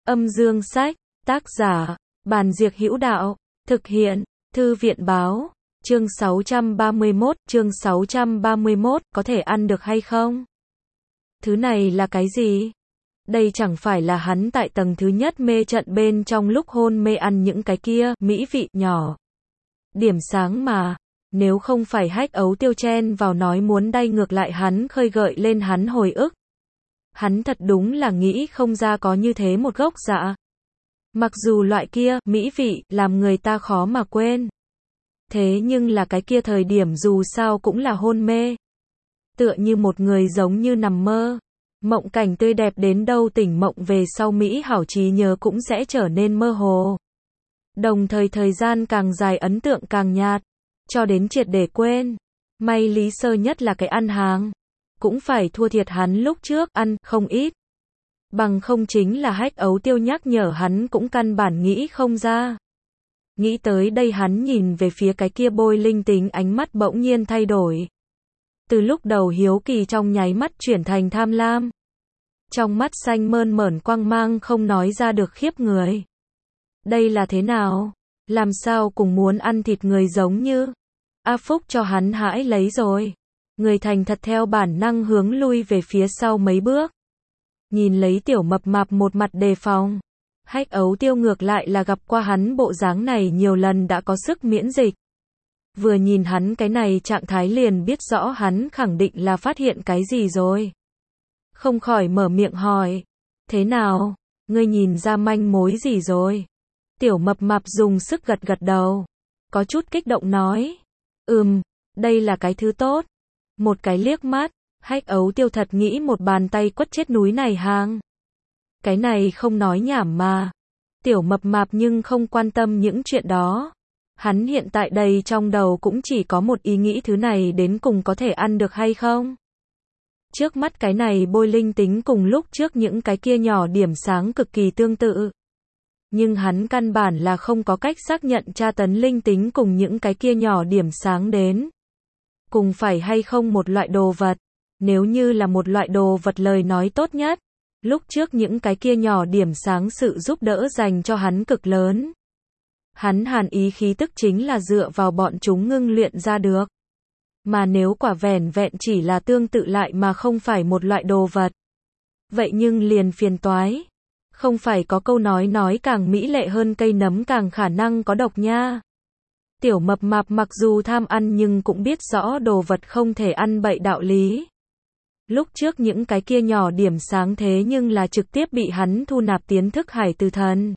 Âm dương sách, tác giả, Bàn Diệc Hữu Đạo, thực hiện, Thư viện báo, chương 631, có thể ăn được hay không? Thứ này là cái gì? Đây chẳng phải là hắn tại tầng thứ nhất mê trận bên trong lúc hôn mê ăn những cái kia, mỹ vị, nhỏ. Điểm sáng mà, nếu không phải Hách Ấu Tiêu chen vào nói muốn đay ngược lại hắn khơi gợi lên hắn hồi ức. Hắn thật đúng là nghĩ không ra có như thế một gốc dạ. Mặc dù loại kia, mỹ vị, làm người ta khó mà quên. Thế nhưng là cái kia thời điểm dù sao cũng là hôn mê. Tựa như một người giống như nằm mơ. Mộng cảnh tươi đẹp đến đâu tỉnh mộng về sau mỹ hảo trí nhớ cũng sẽ trở nên mơ hồ. Đồng thời thời gian càng dài ấn tượng càng nhạt. Cho đến triệt để quên. May Lý Sơ nhất là cái ăn hàng. Cũng phải thua thiệt hắn lúc trước ăn không ít. Bằng không chính là Hách Ấu Tiêu nhắc nhở hắn cũng căn bản nghĩ không ra. Nghĩ tới đây hắn nhìn về phía cái kia bôi linh tính ánh mắt bỗng nhiên thay đổi. Từ lúc đầu hiếu kỳ trong nháy mắt chuyển thành tham lam. Trong mắt xanh mơn mởn quang mang không nói ra được khiếp người. Đây là thế nào? Làm sao cùng muốn ăn thịt người giống như? A Phúc cho hắn hãi lấy rồi. Người thành thật theo bản năng hướng lui về phía sau mấy bước. Nhìn lấy tiểu mập mạp một mặt đề phòng. Hách Ấu Tiêu ngược lại là gặp qua hắn bộ dáng này nhiều lần đã có sức miễn dịch. Vừa nhìn hắn cái này trạng thái liền biết rõ hắn khẳng định là phát hiện cái gì rồi. Không khỏi mở miệng hỏi. Thế nào? Ngươi nhìn ra manh mối gì rồi? Tiểu mập mạp dùng sức gật gật đầu. Có chút kích động nói. Đây là cái thứ tốt. Một cái liếc mắt. Hách Ấu Tiêu thật nghĩ một bàn tay quất chết núi này hàng. Cái này không nói nhảm mà. Tiểu mập mạp nhưng không quan tâm những chuyện đó. Hắn hiện tại đây trong đầu cũng chỉ có một ý nghĩ thứ này đến cùng có thể ăn được hay không. Trước mắt cái này bôi linh tính cùng lúc trước những cái kia nhỏ điểm sáng cực kỳ tương tự. Nhưng hắn căn bản là không có cách xác nhận tra tấn linh tính cùng những cái kia nhỏ điểm sáng đến. Cùng phải hay không một loại đồ vật. Nếu như là một loại đồ vật lời nói tốt nhất. Lúc trước những cái kia nhỏ điểm sáng sự giúp đỡ dành cho hắn cực lớn. Hắn hàn ý khí tức chính là dựa vào bọn chúng ngưng luyện ra được. Mà nếu quả vẻn vẹn chỉ là tương tự lại mà không phải một loại đồ vật. Vậy nhưng liền phiền toái. Không phải có câu nói càng mỹ lệ hơn cây nấm càng khả năng có độc nha. Tiểu mập mạp mặc dù tham ăn nhưng cũng biết rõ đồ vật không thể ăn bậy đạo lý. Lúc trước những cái kia nhỏ điểm sáng thế nhưng là trực tiếp bị hắn thu nạp tiến thức hải từ thần.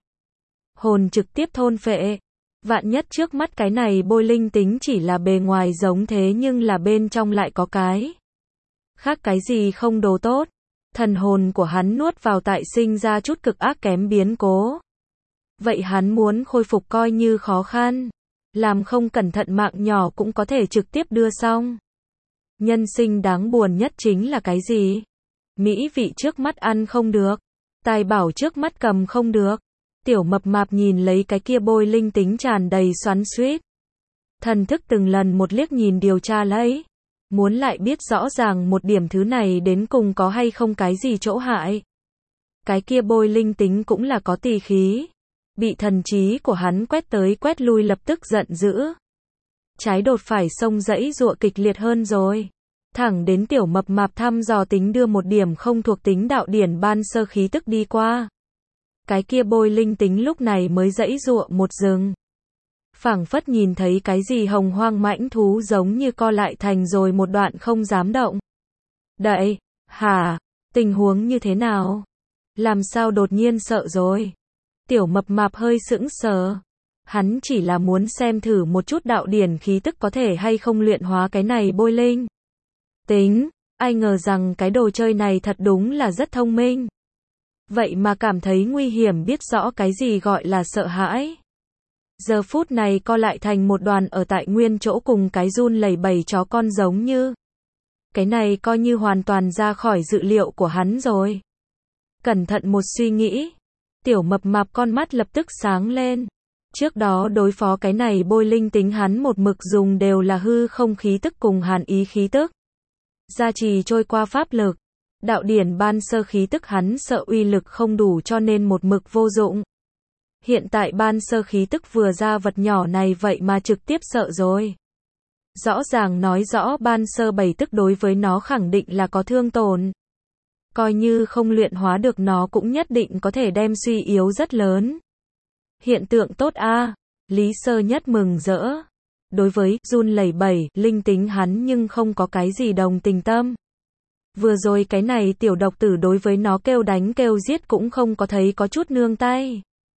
Hồn trực tiếp thôn phệ. Vạn nhất trước mắt cái này bôi linh tính chỉ là bề ngoài giống thế nhưng là bên trong lại có cái. Khác cái gì không đồ tốt. Thần hồn của hắn nuốt vào tại sinh ra chút cực ác kém biến cố. Vậy hắn muốn khôi phục coi như khó khăn. Làm không cẩn thận mạng nhỏ cũng có thể trực tiếp đưa xong. Nhân sinh đáng buồn nhất chính là cái gì? Mỹ vị trước mắt ăn không được. Tài bảo trước mắt cầm không được. Tiểu mập mạp nhìn lấy cái kia bôi linh tính tràn đầy xoắn xuýt. Thần thức từng lần một liếc nhìn điều tra lấy. Muốn lại biết rõ ràng một điểm thứ này đến cùng có hay không cái gì chỗ hại. Cái kia bôi linh tính cũng là có tỳ khí. Bị thần trí của hắn quét tới quét lui lập tức giận dữ. Trái đột phải xông dãy giụa kịch liệt hơn rồi. Thẳng đến tiểu mập mạp thăm dò tính đưa một điểm không thuộc tính đạo điển ban sơ khí tức đi qua. Cái kia bôi linh tính lúc này mới dãy giụa một rừng. Phảng phất nhìn thấy cái gì hồng hoang mãnh thú giống như co lại thành rồi một đoạn không dám động. Đậy, hả, tình huống như thế nào? Làm sao đột nhiên sợ rồi? Tiểu mập mạp hơi sững sờ. Hắn chỉ là muốn xem thử một chút đạo điển khí tức có thể hay không luyện hóa cái này bôi linh tính. Ai ngờ rằng cái đồ chơi này thật đúng là rất thông minh. Vậy mà cảm thấy nguy hiểm biết rõ cái gì gọi là sợ hãi. Giờ phút này co lại thành một đoàn ở tại nguyên chỗ cùng cái run lẩy bẩy chó con giống như. Cái này coi như hoàn toàn ra khỏi dự liệu của hắn rồi. Cẩn thận một suy nghĩ. Tiểu mập mạp con mắt lập tức sáng lên. Trước đó đối phó cái này bôi linh tính hắn một mực dùng đều là hư không khí tức cùng hàn ý khí tức. Gia trì trôi qua pháp lực. Đạo điển ban sơ khí tức hắn sợ uy lực không đủ cho nên một mực vô dụng. Hiện tại ban sơ khí tức vừa ra vật nhỏ này vậy mà trực tiếp sợ rồi. Rõ ràng nói rõ ban sơ bảy tức đối với nó khẳng định là có thương tổn. Coi như không luyện hóa được nó cũng nhất định có thể đem suy yếu rất lớn. Hiện tượng tốt a. Lý Sơ Nhất mừng rỡ. Đối với run lẩy bẩy, linh tính hắn nhưng không có cái gì đồng tình tâm. Vừa rồi cái này tiểu độc tử đối với nó kêu đánh kêu giết cũng không có thấy có chút nương tay.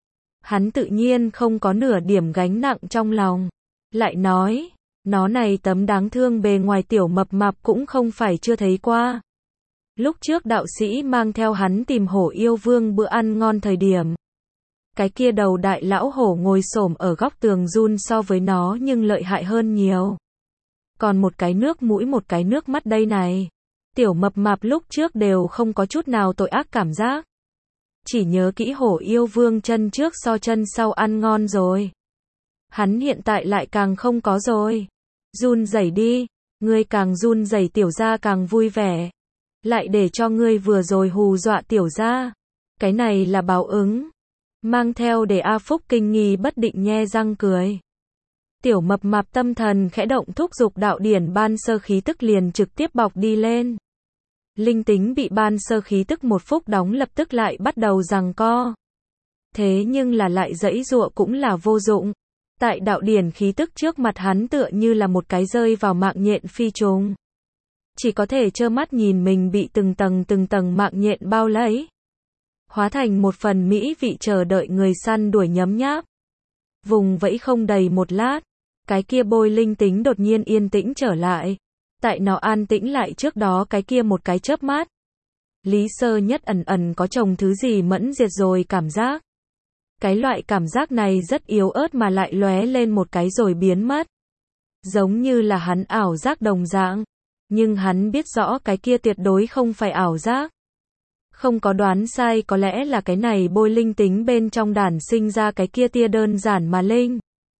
Hắn tự nhiên không có nửa điểm gánh nặng trong lòng. Lại nói, nó này tấm đáng thương bề ngoài tiểu mập mạp cũng không phải chưa thấy qua. Lúc trước đạo sĩ mang theo hắn tìm hổ yêu vương bữa ăn ngon thời điểm. Cái kia đầu đại lão hổ ngồi xổm ở góc tường run so với nó nhưng lợi hại hơn nhiều. Còn một cái nước mũi một cái nước mắt đây này. Tiểu mập mạp lúc trước đều không có chút nào tội ác cảm giác. Chỉ nhớ kỹ hổ yêu vương chân trước so chân sau ăn ngon rồi. Hắn hiện tại lại càng không có rồi. Run rẩy đi, ngươi càng run rẩy tiểu gia càng vui vẻ. Lại để cho ngươi vừa rồi hù dọa tiểu gia. Cái này là báo ứng. Mang theo để A Phúc kinh nghi bất định nhe răng cười. Tiểu mập mạp tâm thần khẽ động thúc giục đạo điển ban sơ khí tức liền trực tiếp bọc đi lên. Linh tính bị ban sơ khí tức một phút đóng lập tức lại bắt đầu giằng co. Thế nhưng là lại giãy giụa cũng là vô dụng. Tại đạo điển khí tức trước mặt hắn tựa như là một cái rơi vào mạng nhện phi trùng. Chỉ có thể trơ mắt nhìn mình bị từng tầng mạng nhện bao lấy. Hóa thành một phần mỹ vị chờ đợi người săn đuổi nhấm nháp. Vùng vẫy không đầy một lát. Cái kia bôi linh tính đột nhiên yên tĩnh trở lại. Tại nó an tĩnh lại trước đó cái kia một cái chớp mắt. Lý Sơ Nhất ẩn có trồng thứ gì mẫn diệt rồi cảm giác. Cái loại cảm giác này rất yếu ớt mà lại lóe lên một cái rồi biến mất. Giống như là hắn ảo giác đồng dạng. Nhưng hắn biết rõ cái kia tuyệt đối không phải ảo giác. Không có đoán sai có lẽ là cái này bôi linh tính bên trong đản sinh ra cái kia tia đơn giản mà linh.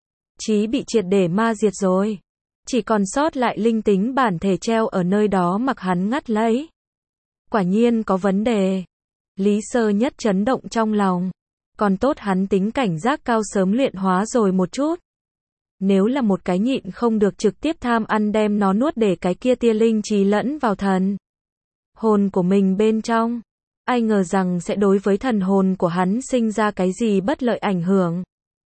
Chí bị triệt để ma diệt rồi. Chỉ còn sót lại linh tính bản thể treo ở nơi đó mặc hắn ngắt lấy. Quả nhiên có vấn đề. Lý Sơ Nhất chấn động trong lòng. Còn tốt hắn tính cảnh giác cao sớm luyện hóa rồi một chút. Nếu là một cái nhịn không được trực tiếp tham ăn đem nó nuốt để cái kia tia linh trí lẫn vào thần hồn của mình bên trong. Ai ngờ rằng sẽ đối với thần hồn của hắn sinh ra cái gì bất lợi ảnh hưởng.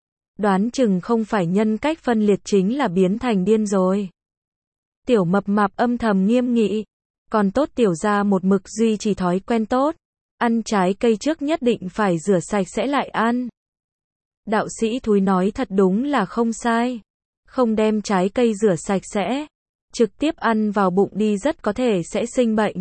Đoán chừng không phải nhân cách phân liệt chính là biến thành điên rồi. Tiểu mập mạp âm thầm nghiêm nghị. Còn tốt tiểu gia một mực duy trì thói quen tốt. Ăn trái cây trước nhất định phải rửa sạch sẽ lại ăn. Đạo sĩ thúi nói thật đúng là không sai. Không đem trái cây rửa sạch sẽ. Trực tiếp ăn vào bụng đi rất có thể sẽ sinh bệnh.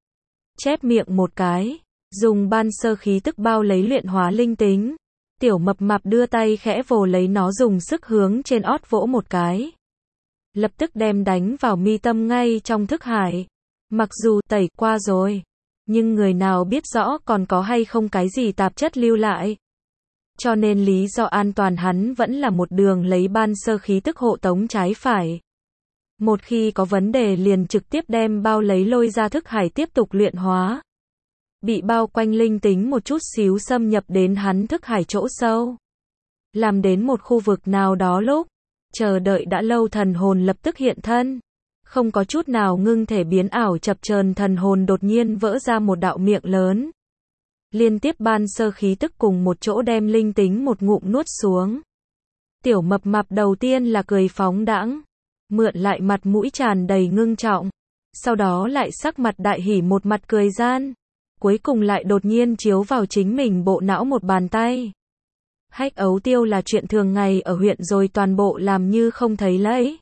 Chép miệng một cái. Dùng ban sơ khí tức bao lấy luyện hóa linh tính. Tiểu mập mạp đưa tay khẽ vồ lấy nó dùng sức hướng trên ót vỗ một cái. Lập tức đem đánh vào mi tâm ngay trong thức hải. Mặc dù tẩy qua rồi. Nhưng người nào biết rõ còn có hay không cái gì tạp chất lưu lại. Cho nên lý do an toàn hắn vẫn là một đường lấy ban sơ khí tức hộ tống trái phải. Một khi có vấn đề liền trực tiếp đem bao lấy lôi ra thức hải tiếp tục luyện hóa. Bị bao quanh linh tính một chút xíu xâm nhập đến hắn thức hải chỗ sâu. Làm đến một khu vực nào đó lúc, chờ đợi đã lâu thần hồn lập tức hiện thân. Không có chút nào ngưng thể biến ảo chập chờn thần hồn đột nhiên vỡ ra một đạo miệng lớn. Liên tiếp ban sơ khí tức cùng một chỗ đem linh tính một ngụm nuốt xuống. Tiểu mập mạp đầu tiên là cười phóng đãng, mượn lại mặt mũi tràn đầy ngưng trọng. Sau đó lại sắc mặt đại hỉ một mặt cười gian. Cuối cùng lại đột nhiên chiếu vào chính mình bộ não một bàn tay. Hách ấu tiêu là chuyện thường ngày ở huyện rồi toàn bộ làm như không thấy lấy.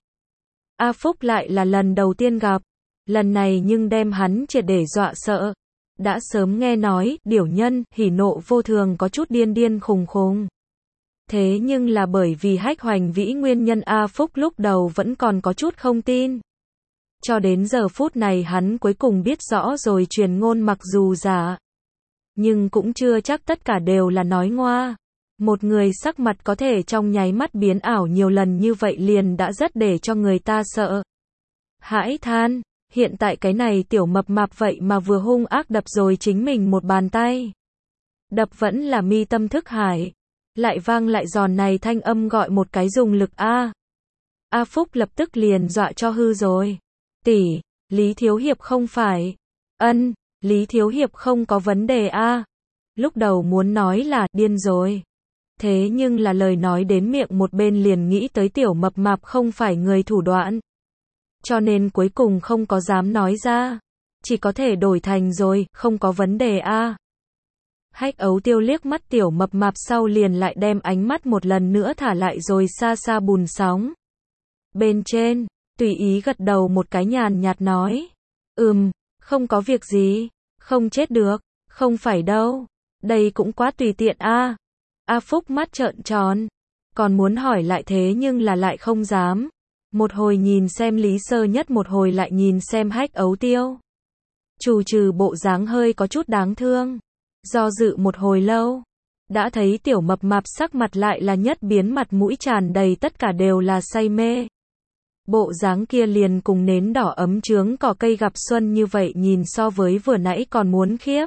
A Phúc lại là lần đầu tiên gặp. Lần này nhưng đem hắn triệt để dọa sợ. Đã sớm nghe nói, điểu nhân, hỉ nộ vô thường có chút điên khùng khùng. Thế nhưng là bởi vì hách hoành vĩ nguyên nhân A Phúc lúc đầu vẫn còn có chút không tin. Cho đến giờ phút này hắn cuối cùng biết rõ rồi truyền ngôn mặc dù giả. Nhưng cũng chưa chắc tất cả đều là nói ngoa. Một người sắc mặt có thể trong nháy mắt biến ảo nhiều lần như vậy liền đã rất để cho người ta sợ. Hãi than, Hiện tại cái này tiểu mập mạp vậy mà vừa hung ác đập rồi chính mình một bàn tay. Đập vẫn là mi tâm thức hải. Lại vang lại giòn này thanh âm gọi một cái dùng lực a. A Phúc lập tức liền dọa cho hư rồi. Tỷ, Lý Thiếu Hiệp không phải. Ân, Lý Thiếu Hiệp không có vấn đề a. Lúc đầu muốn nói là điên rồi. Thế nhưng là lời nói đến miệng một bên liền nghĩ tới tiểu mập mạp không phải người thủ đoạn. Cho nên cuối cùng không có dám nói ra. Chỉ có thể đổi thành rồi, không có vấn đề a. Hách Ấu Tiêu liếc mắt tiểu mập mạp sau liền lại đem ánh mắt một lần nữa thả lại rồi xa xa bùn sóng. Bên trên, tùy ý gật đầu một cái nhàn nhạt nói. Không có việc gì, không chết được, không phải đâu. Đây cũng quá tùy tiện a. A Phúc mắt trợn tròn, còn muốn hỏi lại thế nhưng là lại không dám. Một hồi nhìn xem Lý Sơ Nhất, một hồi lại nhìn xem Hách Ấu Tiêu. Trù trừ bộ dáng hơi có chút đáng thương. Do dự một hồi lâu, đã thấy tiểu mập mạp sắc mặt lại là nhất biến, mặt mũi tràn đầy tất cả đều là say mê. Bộ dáng kia liền cùng nến đỏ ấm chướng cỏ cây gặp xuân như vậy, nhìn so với vừa nãy còn muốn khiếp.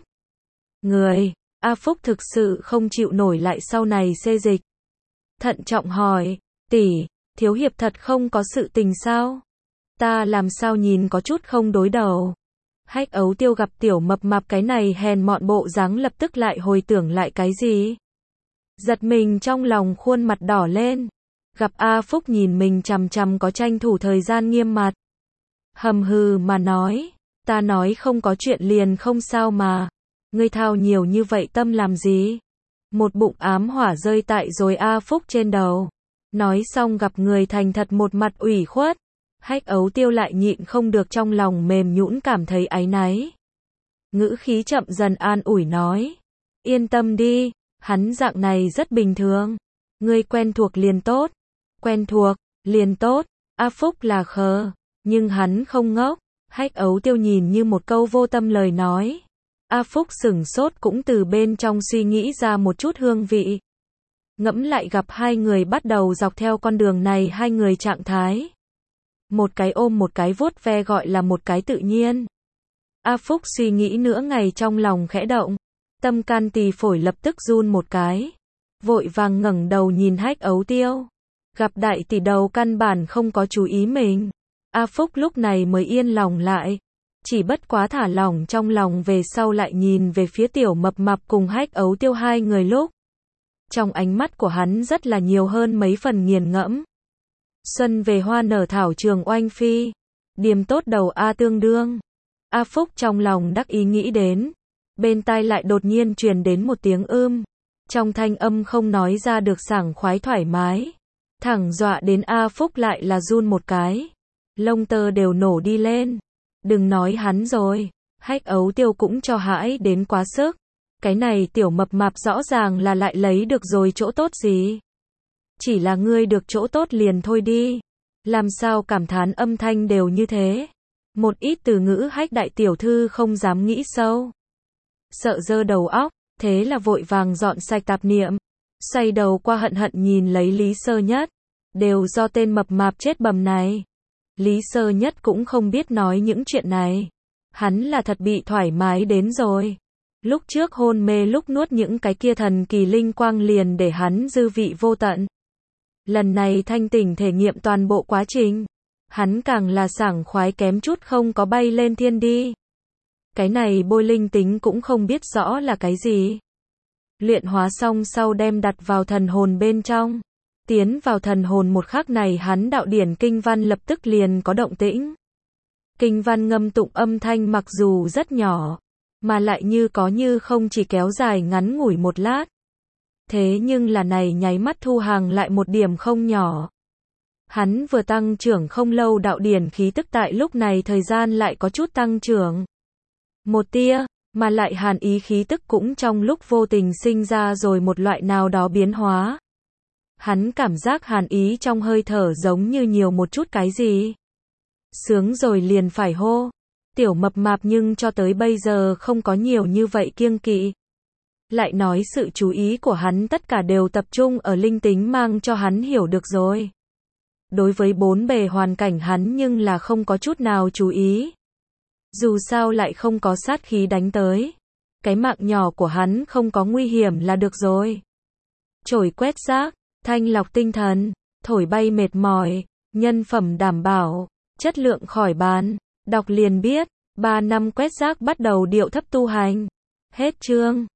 Người, A Phúc thực sự không chịu nổi lại sau này xê dịch. Thận trọng hỏi, tỷ, Thiếu Hiệp thật không có sự tình sao? Ta làm sao nhìn có chút không đối đầu. Hách Ấu Tiêu gặp tiểu mập mạp cái này hèn mọn bộ dáng lập tức lại hồi tưởng lại cái gì. Giật mình trong lòng, khuôn mặt đỏ lên. Gặp A Phúc nhìn mình chằm chằm có tranh thủ thời gian nghiêm mặt. Hầm hừ mà nói, ta nói không có chuyện liền không sao mà. Ngươi thao nhiều như vậy tâm làm gì? Một bụng ám hỏa rơi tại rồi A Phúc trên đầu. Nói xong gặp người thành thật một mặt ủy khuất. Hách Ấu Tiêu lại nhịn không được trong lòng mềm nhũn, cảm thấy áy náy. Ngữ khí chậm dần an ủi nói. Yên tâm đi, hắn dạng này rất bình thường. Ngươi quen thuộc liền tốt. Quen thuộc, liền tốt. A Phúc là khờ, nhưng hắn không ngốc. Hách Ấu Tiêu nhìn như một câu vô tâm lời nói. A Phúc sửng sốt, cũng từ bên trong suy nghĩ ra một chút hương vị. Ngẫm lại gặp hai người bắt đầu dọc theo con đường này, hai người trạng thái. Một cái ôm một cái vuốt ve gọi là một cái tự nhiên. A Phúc suy nghĩ nửa ngày trong lòng khẽ động. Tâm can tỳ phổi lập tức run một cái. Vội vàng ngẩng đầu nhìn Hách Ấu Tiêu. Gặp đại tỷ đầu căn bản không có chú ý mình. A Phúc lúc này mới yên lòng lại. Chỉ bất quá thả lỏng trong lòng về sau lại nhìn về phía tiểu mập mạp cùng Hách Ấu Tiêu hai người lúc. Trong ánh mắt của hắn rất là nhiều hơn mấy phần nghiền ngẫm. Xuân về hoa nở thảo trường oanh phi. Điềm tốt đầu A tương đương. A Phúc trong lòng đắc ý nghĩ đến. Bên tai lại đột nhiên truyền đến một tiếng trong thanh âm không nói ra được sảng khoái thoải mái. Thẳng dọa đến A Phúc lại là run một cái. Lông tơ đều nổ đi lên. Đừng nói hắn rồi. Hách Ấu Tiêu cũng cho hãi đến quá sức. Cái này tiểu mập mạp rõ ràng là lại lấy được rồi chỗ tốt gì. Chỉ là ngươi được chỗ tốt liền thôi đi. Làm sao cảm thán âm thanh đều như thế. Một ít từ ngữ Hách đại tiểu thư không dám nghĩ sâu. Sợ dơ đầu óc, thế là vội vàng dọn sạch tạp niệm. Xoay đầu qua hận hận nhìn lấy Lý Sơ Nhất. Đều do tên mập mạp chết bầm này. Lý Sơ Nhất cũng không biết nói những chuyện này. Hắn là thật bị thoải mái đến rồi. Lúc trước hôn mê lúc nuốt những cái kia thần kỳ linh quang liền để hắn dư vị vô tận. Lần này thanh tỉnh thể nghiệm toàn bộ quá trình. Hắn càng là sảng khoái kém chút không có bay lên thiên đi. Cái này bôi linh tính cũng không biết rõ là cái gì. Luyện hóa xong sau đem đặt vào thần hồn bên trong. Tiến vào thần hồn một khắc này hắn đạo điển kinh văn lập tức liền có động tĩnh. Kinh văn ngâm tụng âm thanh mặc dù rất nhỏ, mà lại như có như không chỉ kéo dài ngắn ngủi một lát. Thế nhưng là này nháy mắt thu hàng lại một điểm không nhỏ. Hắn vừa tăng trưởng không lâu đạo điển khí tức tại lúc này thời gian lại có chút tăng trưởng. Một tia, mà lại hàn ý khí tức cũng trong lúc vô tình sinh ra rồi một loại nào đó biến hóa. Hắn cảm giác hàn ý trong hơi thở giống như nhiều một chút cái gì. Sướng rồi liền phải hô. Tiểu mập mạp nhưng cho tới bây giờ không có nhiều như vậy kiêng kỵ. Lại nói sự chú ý của hắn tất cả đều tập trung ở linh tính mang cho hắn hiểu được rồi. Đối với bốn bề hoàn cảnh hắn nhưng là không có chút nào chú ý. Dù sao lại không có sát khí đánh tới. Cái mạng nhỏ của hắn không có nguy hiểm là được rồi. Chổi quét rác, thanh lọc tinh thần, thổi bay mệt mỏi, nhân phẩm đảm bảo, chất lượng khỏi bàn. Đọc liền biết, 3 năm quét rác bắt đầu điệu thấp tu hành. Hết chương.